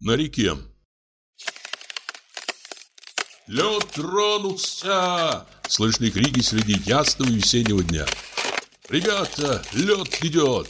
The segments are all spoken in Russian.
на реке. «Лед тронулся!» Слышны крики среди ясного весеннего дня. «Ребята, лед идет!»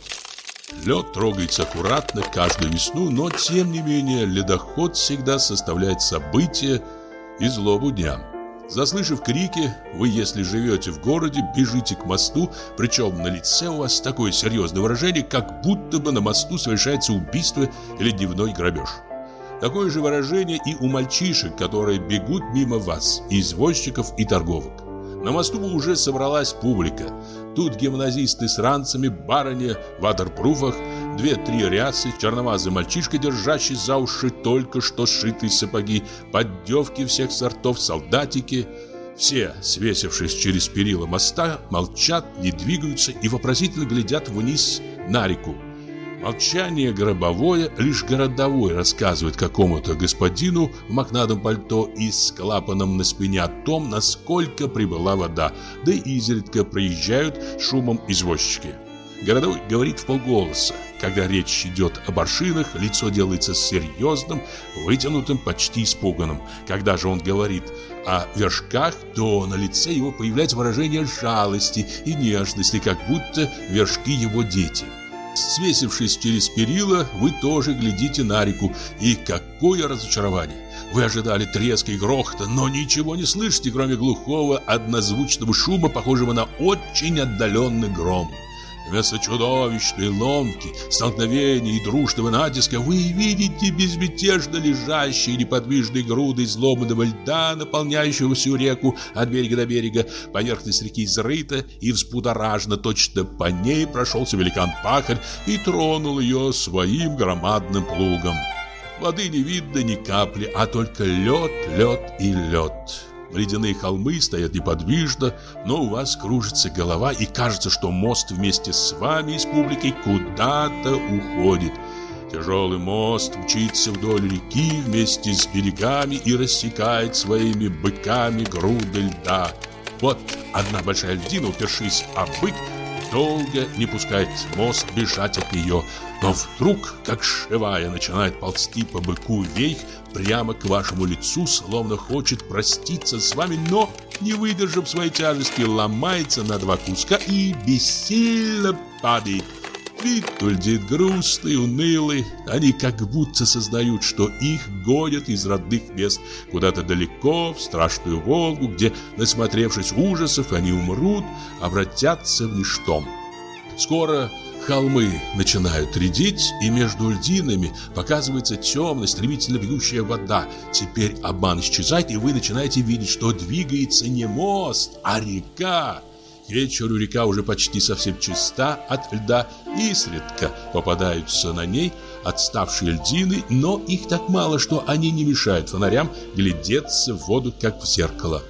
Лед трогается аккуратно каждую весну, но тем не менее ледоход всегда составляет событие и злобу дня. Заслышав крики, вы, если живете в городе, бежите к мосту, причем на лице у вас такое серьезное выражение, как будто бы на мосту совершается убийство или дневной грабеж. Такое же выражение и у мальчишек, которые бегут мимо вас, и извозчиков, и торговок. На мосту уже собралась публика. Тут гимназисты с ранцами, барыни в ватерпруфах, 2-3 рясы, черновазый мальчишка, держащий за уши только что сшитые сапоги, поддевки всех сортов, солдатики. Все, свесившись через перила моста, молчат, не двигаются и вопросительно глядят вниз на реку. Молчание гробовое, лишь городовой рассказывает какому-то господину в мохнатом пальто и с клапаном на спине о том, насколько прибыла вода, да и изредка проезжают шумом извозчики. Городовой говорит вполголоса. Когда речь идет об аршинах, лицо делается серьезным, вытянутым, почти испуганным. Когда же он говорит о вершках, то на лице его появляется выражение жалости и нежности, как будто вершки его дети. Свесившись через перила, вы тоже глядите на реку, и какое разочарование! Вы ожидали треска и грохота, но ничего не слышите, кроме глухого однозвучного шума, похожего на очень отдаленный гром. Вместо чудовищной ломки, столкновений и дружного натиска вы видите безмятежно лежащие неподвижные груды изломанного льда, наполняющего всю реку от берега до берега. Поверхность реки изрыта и взбудоражена, точно по ней прошелся великан-пахарь и тронул ее своим громадным плугом. Воды не видно ни капли, а только лед, лед и лед. Ледяные холмы стоят неподвижно, но у вас кружится голова, и кажется, что мост вместе с вами и с публикой куда-то уходит. Тяжелый мост мчится вдоль реки вместе с берегами и рассекает своими быками груды льда. Вот одна большая льдина, упершись об бык, долго не пускает мост бежать от нее, но вдруг, как живая, начинает ползти по быку вверх прямо к вашему лицу, словно хочет проститься с вами, но, не выдержав своей тяжести, ломается на два куска и бессильно падает. Вид льдит грустный, унылый. Они как будто сознают, что их гонят из родных мест куда-то далеко, в страшную Волгу, где, насмотревшись ужасов, они умрут, обратятся в ничто. Скоро холмы начинают редеть, и между льдинами показывается темная, стремительно бегущая вода. Теперь обман исчезает, и вы начинаете видеть, что двигается не мост, а река. К вечеру река уже почти совсем чиста от льда, и изредка попадаются на ней отставшие льдины, но их так мало, что они не мешают фонарям глядеться в воду, как в зеркало.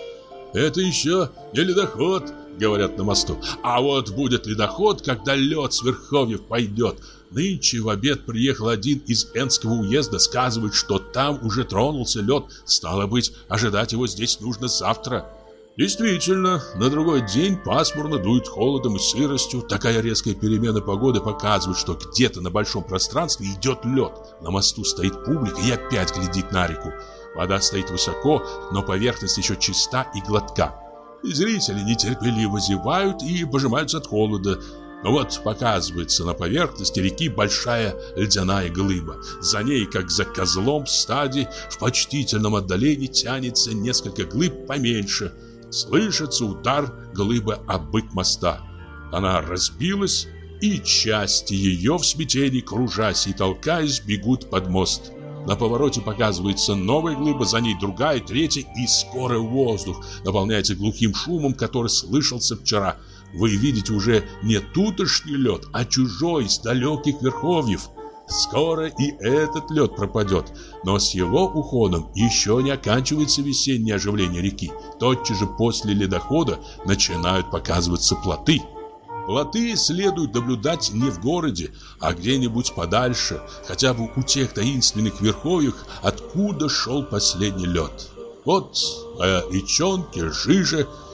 «Это еще не ледоход», — говорят на мосту. «А вот будет ледоход, когда лед с верховьев пойдет. Нынче в обед приехал один из Энского уезда, сказывает, что там уже тронулся лед. Стало быть, ожидать его здесь нужно завтра». Действительно, на другой день пасмурно, дует холодом и сыростью. Такая резкая перемена погоды показывает, что где-то на большом пространстве идет лед. На мосту стоит публика и опять глядит на реку. Вода стоит высоко, но поверхность еще чиста и гладка. Зрители нетерпеливо зевают и пожимаются от холода. Но вот показывается на поверхности реки большая ледяная глыба. За ней, как за козлом в стаде, в почтительном отдалении тянется несколько глыб поменьше. Слышится удар глыбы об бык моста. Она разбилась, и части ее в смятении, кружась и толкаясь, бегут под мост. На повороте показывается новая глыба, за ней другая, третья, и скоро воздух наполняется глухим шумом, который слышался вчера. Вы видите уже не тутошний лед, а чужой, с далеких верховьев. Скоро и этот лед пропадет, но с его уходом еще не оканчивается весеннее оживление реки. Тотчас же после ледохода начинают показываться плоты. Плоты следует наблюдать не в городе, а где-нибудь подальше, хотя бы у тех таинственных верховьев, откуда шел последний лед. Вот речонки, жиже,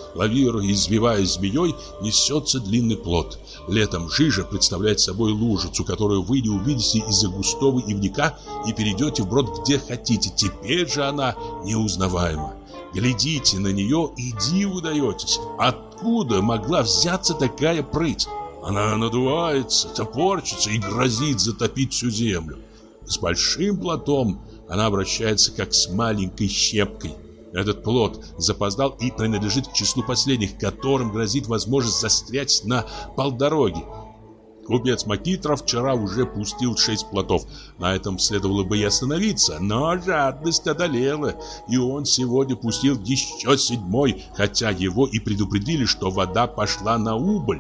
лавируя и извиваясь змеей, несется длинный плот. Летом жижа представляет собой лужицу, которую вы не увидите из-за густого ивника и перейдете вброд где хотите. Теперь же она неузнаваема. Глядите на нее и диву даетесь. Откуда могла взяться такая прыть? Она надувается, топорчится и грозит затопить всю землю. С большим плотом она обращается как с маленькой щепкой. Этот плот запоздал и принадлежит к числу последних, которым грозит возможность застрять на полдороги. Купец Макитров вчера уже пустил 6 плотов. На этом следовало бы и остановиться, но жадность одолела, и он сегодня пустил еще 7-й, хотя его и предупредили, что вода пошла на убыль.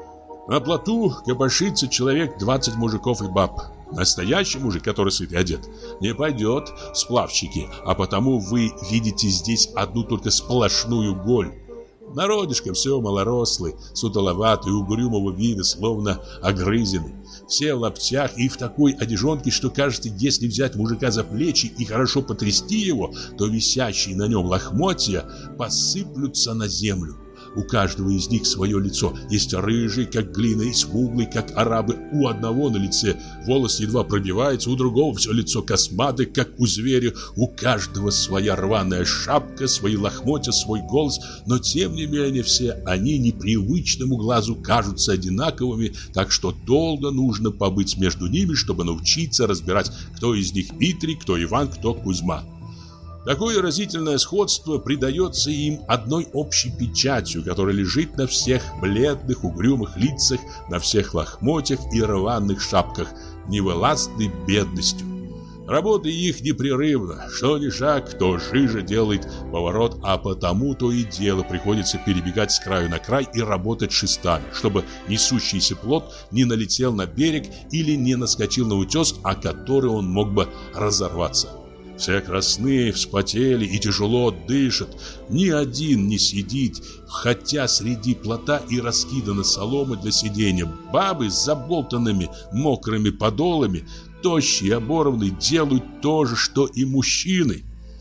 На плоту копошится человек 20 мужиков и баб. Настоящий мужик, который сыт и одет, не пойдет в сплавщики, а потому вы видите здесь одну только сплошную голь. Народишко все малорослый, сутуловатый, угрюмого вида, словно огрызенный. Все в лаптях и в такой одежонке, что кажется, если взять мужика за плечи и хорошо потрясти его, то висящие на нем лохмотья посыплются на землю. У каждого из них свое лицо. Есть рыжий, как глина, и смуглый, как арабы. У одного на лице волос едва пробивается, у другого все лицо косматое, как у зверя. У каждого своя рваная шапка, свои лохмотья, свой голос. Но тем не менее все они непривычному глазу кажутся одинаковыми, так что долго нужно побыть между ними, чтобы научиться разбирать, кто из них Дмитрий, кто Иван, кто Кузьма. Такое разительное сходство придается им одной общей печатью, которая лежит на всех бледных, угрюмых лицах, на всех лохмотьях и рваных шапках, невылазной бедностью. Работа их непрерывна, что ни шаг, то жижа делает поворот, а потому то и дело приходится перебегать с краю на край и работать шестами, чтобы несущийся плот не налетел на берег или не наскочил на утес, о который он мог бы разорваться. Все красные, вспотели и тяжело дышат. Ни один не сидит, хотя среди плота и раскиданы соломы для сидения. Бабы с заболтанными мокрыми подолами, тощие, оборванные, делают то же, что и мужчины.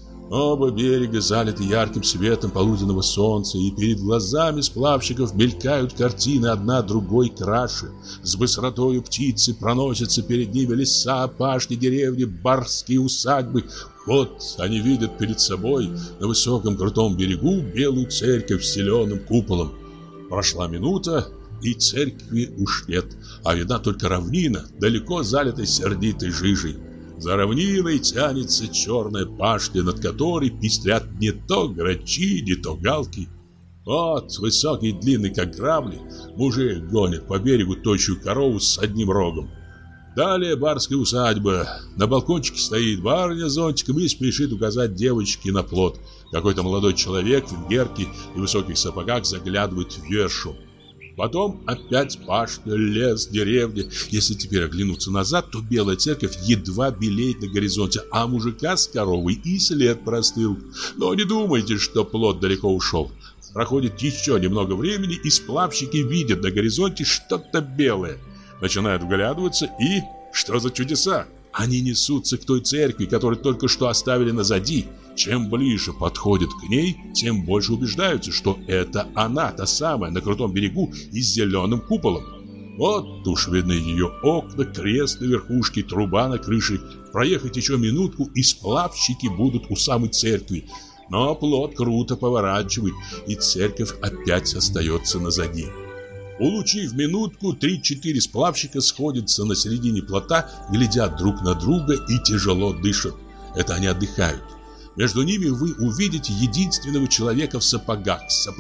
Оба берега залиты ярким светом полуденного солнца, и перед глазами сплавщиков мелькают картины одна другой краше. С быстротою птицы проносятся перед ними леса, пашни, деревни, барские усадьбы. Вот они видят перед собой на высоком крутом берегу белую церковь с зеленым куполом. Прошла минута, и церкви уж нет, а видна только равнина, далеко залитая сердитой жижей. За равниной тянется черная пашня, над которой пестрят не то грачи, не то галки. Вот, высокий и длинный, как грабли, мужик гонит по берегу тощую корову с одним рогом. Далее барская усадьба. На балкончике стоит барыня с зонтиком и спешит указать девочке на плот. Какой-то молодой человек в венгерке и высоких сапогах заглядывает в вершу. Потом опять пашня, лес, деревня. Если теперь оглянуться назад, то белая церковь едва белеет на горизонте, а мужика с коровой и след простыл. Но не думайте, что плот далеко ушел. Проходит еще немного времени, и сплавщики видят на горизонте что-то белое. Начинают вглядываться, и что за чудеса? Они несутся к той церкви, которую только что оставили назади. Чем ближе подходят к ней, тем больше убеждаются, что это она, та самая, на крутом берегу и с зеленым куполом. Вот уж видны ее окна, крест на верхушке, труба на крыше. Проехать еще минутку, и сплавщики будут у самой церкви. Но плот круто поворачивает, и церковь опять остается назади. Улучив минутку, 3-4 сплавщика сходятся на середине плота, глядят друг на друга и тяжело дышат. Это они отдыхают. Между ними вы увидите единственного человека в сапогах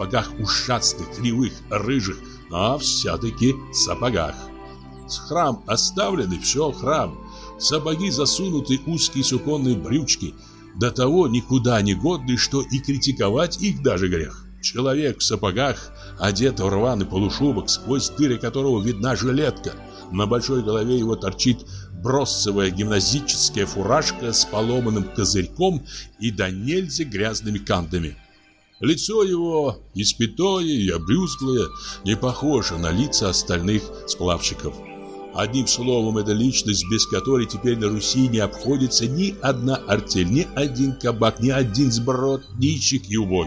ушастых, кривых, рыжих, но все-таки сапогах. Храм оставленный, все храм. Сапоги засунуты, узкие суконные брючки, до того никуда не годные, что и критиковать их даже грех. Человек в сапогах одет в рваный полушубок, сквозь дыры которого видна жилетка. На большой голове его торчит бронзовая гимназическая фуражка с поломанным козырьком и до нельзя грязными кантами. Лицо его испятое и обрюзглое, не похоже на лица остальных сплавщиков. Одним словом, это личность, без которой теперь на Руси не обходится ни одна артель, ни один кабак, ни один сброд нищих и убогих.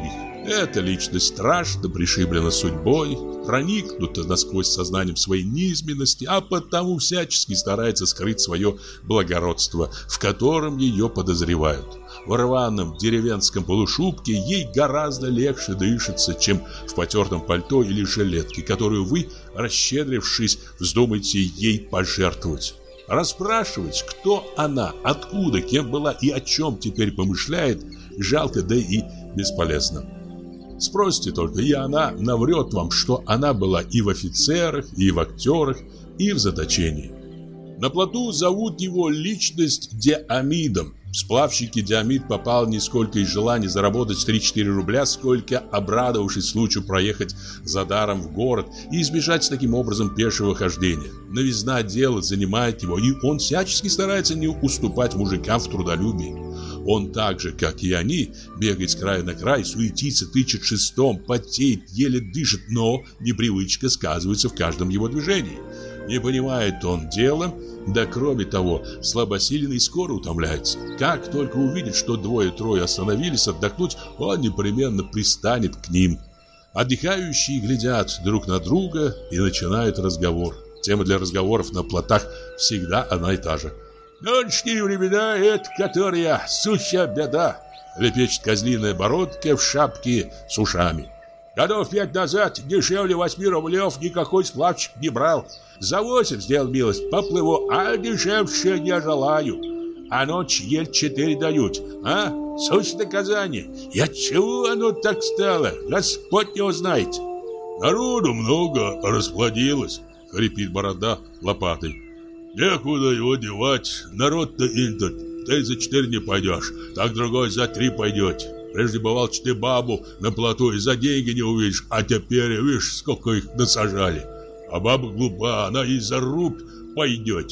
Эта личность страшно пришиблена судьбой, проникнута насквозь сознанием своей низменности, а потому всячески старается скрыть свое благородство, в котором ее подозревают. В рваном деревенском полушубке ей гораздо легче дышится, чем в потертом пальто или жилетке, которую вы, расщедрившись, вздумаете ей пожертвовать. Расспрашивать, кто она, откуда, кем была и о чем теперь помышляет, жалко, да и бесполезно. Спросите только, и она наврет вам, что она была и в офицерах, и в актерах, и в заточении. На плоту зовут его личность Диамидом. В сплавщике Диамид попал не сколько из желания заработать 3-4 рубля, сколько обрадовавшись случаю проехать за даром в город и избежать таким образом пешего хождения. Новизна дела занимает его, и он всячески старается не уступать мужикам в трудолюбии. Он так же, как и они, бегает с края на край, суетится, тычет шестом, потеет, еле дышит, но непривычка сказывается в каждом его движении. Не понимает он дела, да кроме того, слабосильный скоро утомляется. Как только увидит, что двое-трое остановились отдохнуть, он непременно пристанет к ним. Отдыхающие глядят друг на друга и начинают разговор. Тема для разговоров на плотах всегда одна и та же. «Нынешние времена — это которая сущая беда», — лепечет козлиная бородка в шапке с ушами. «Годов 5 назад дешевле 8 рублев никакой сплавщик не брал. За 8 сделал милость, поплыву, а дешевше не желаю. А ночь ель 4 дают, а? Суть наказание. И отчего оно так стало, Господь его знает». «Народу много расплодилось», — хрипит борода лопатой. «Некуда его девать, народ-то интот. Ты за 4 не пойдешь, так другой за 3 пойдет. Прежде бывал, что ты бабу на плоту и за деньги не увидишь, а теперь, видишь, сколько их насажали. А баба глупа, она и за рубь пойдет».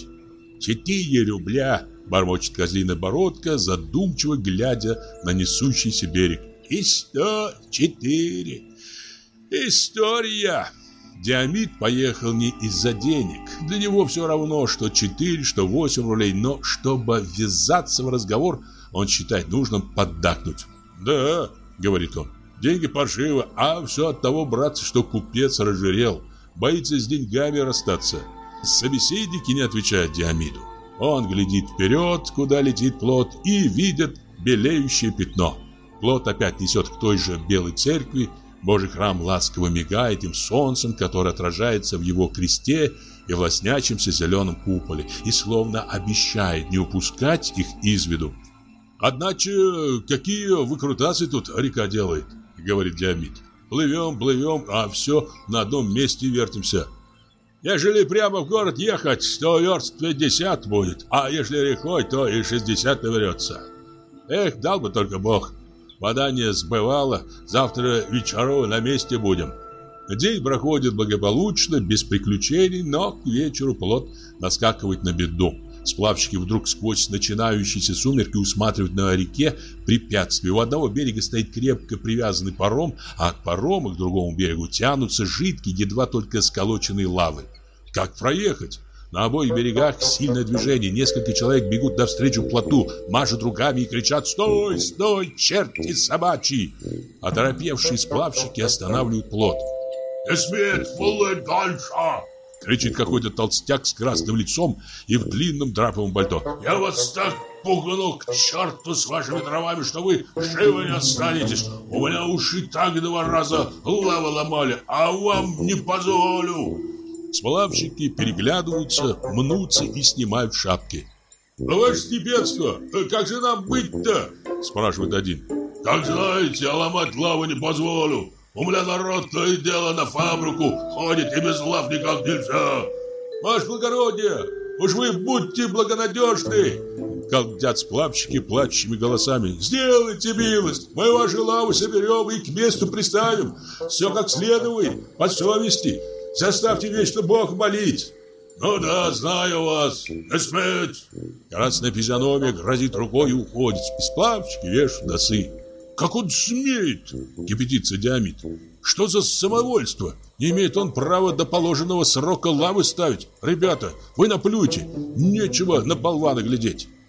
4 рубля, бормочет козлиная бородка, задумчиво глядя на несущийся берег. «И 104. История». Диамид поехал не из-за денег. Для него все равно, что 4, что 8 рублей, но чтобы ввязаться в разговор, он считает нужным поддакнуть. «Да, — говорит он, — деньги паршивы, а все от того, братцы, что купец разжирел, боится с деньгами расстаться». Собеседники не отвечают Диамиду. Он глядит вперед, куда летит плот, и видит белеющее пятно. Плот опять несет к той же белой церкви. Божий храм ласково мигает им солнцем, которое отражается в его кресте и в лоснящемся зеленом куполе, и словно обещает не упускать их из виду. «Одначе, какие выкрутасы тут река делает, — говорит Диамид. — Плывем, плывем, а все на одном месте вертимся. Ежели прямо в город ехать, то верст 50 будет, а ежели рекой, то и 60 наберется. Эх, дал бы только Бог. Вода не сбывала, завтра вечером на месте будем». День проходит благополучно, без приключений, но к вечеру плот наскакивает на беду. Сплавщики вдруг сквозь начинающиеся сумерки усматривают на реке препятствие. У одного берега стоит крепко привязанный паром, а от парома к другому берегу тянутся жидкие, едва только сколоченные лавы. Как проехать? На обоих берегах сильное движение. Несколько человек бегут навстречу плоту, машут руками и кричат: «Стой, стой, черти собачьи!» Оторопевшие сплавщики останавливают плот. «Не смеет плыть дальше!» — кричит какой-то толстяк с красным лицом и в длинном драповом пальто. «Я вас так пугну к черту с вашими дровами, что вы живы не останетесь. У меня уши так 2 раза лавы ломали, а вам не позволю!» Сплавщики переглядываются, мнутся и снимают шапки. «Ваше степенство, как же нам быть-то?» — спрашивает один. «Как знаете, а ломать лаву не позволю. У меня народ то и дело на фабрику ходит, и без лав никак нельзя». «Ваше благородие, уж вы будьте благонадежны!» — галдят сплавщики плачущими голосами. «Сделайте милость, мы ваши лавы соберем и к месту приставим. Все как следует, по совести. Заставьте вечно Бог молить». «Ну да, знаю вас, не сметь!» Красная физиономия грозит рукой и уходит. Сплавщики вешают носы. «Как он смеет!» — кипятится Диамид. «Что за самовольство? Не имеет он права до положенного срока лавы ставить. Ребята, вы наплюйте, нечего на болвана глядеть».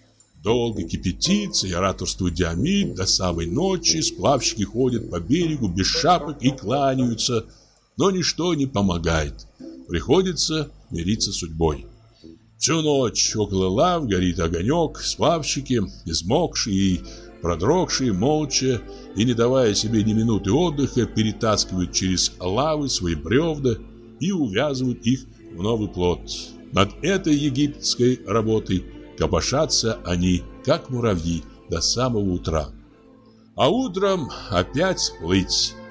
Долго кипятится и ораторствует Диомид до самой ночи. Сплавщики ходят по берегу без шапок и кланяются, но ничто не помогает. Приходится мириться с судьбой. Всю ночь около лав горит огонек. Сплавщики, измокшие и продрогшие, молча и не давая себе ни минуты отдыха, перетаскивают через лавы свои бревна и увязывают их в новый плот. Над этой египетской работой копошатся они, как муравьи, до самого утра. А утром опять плыть.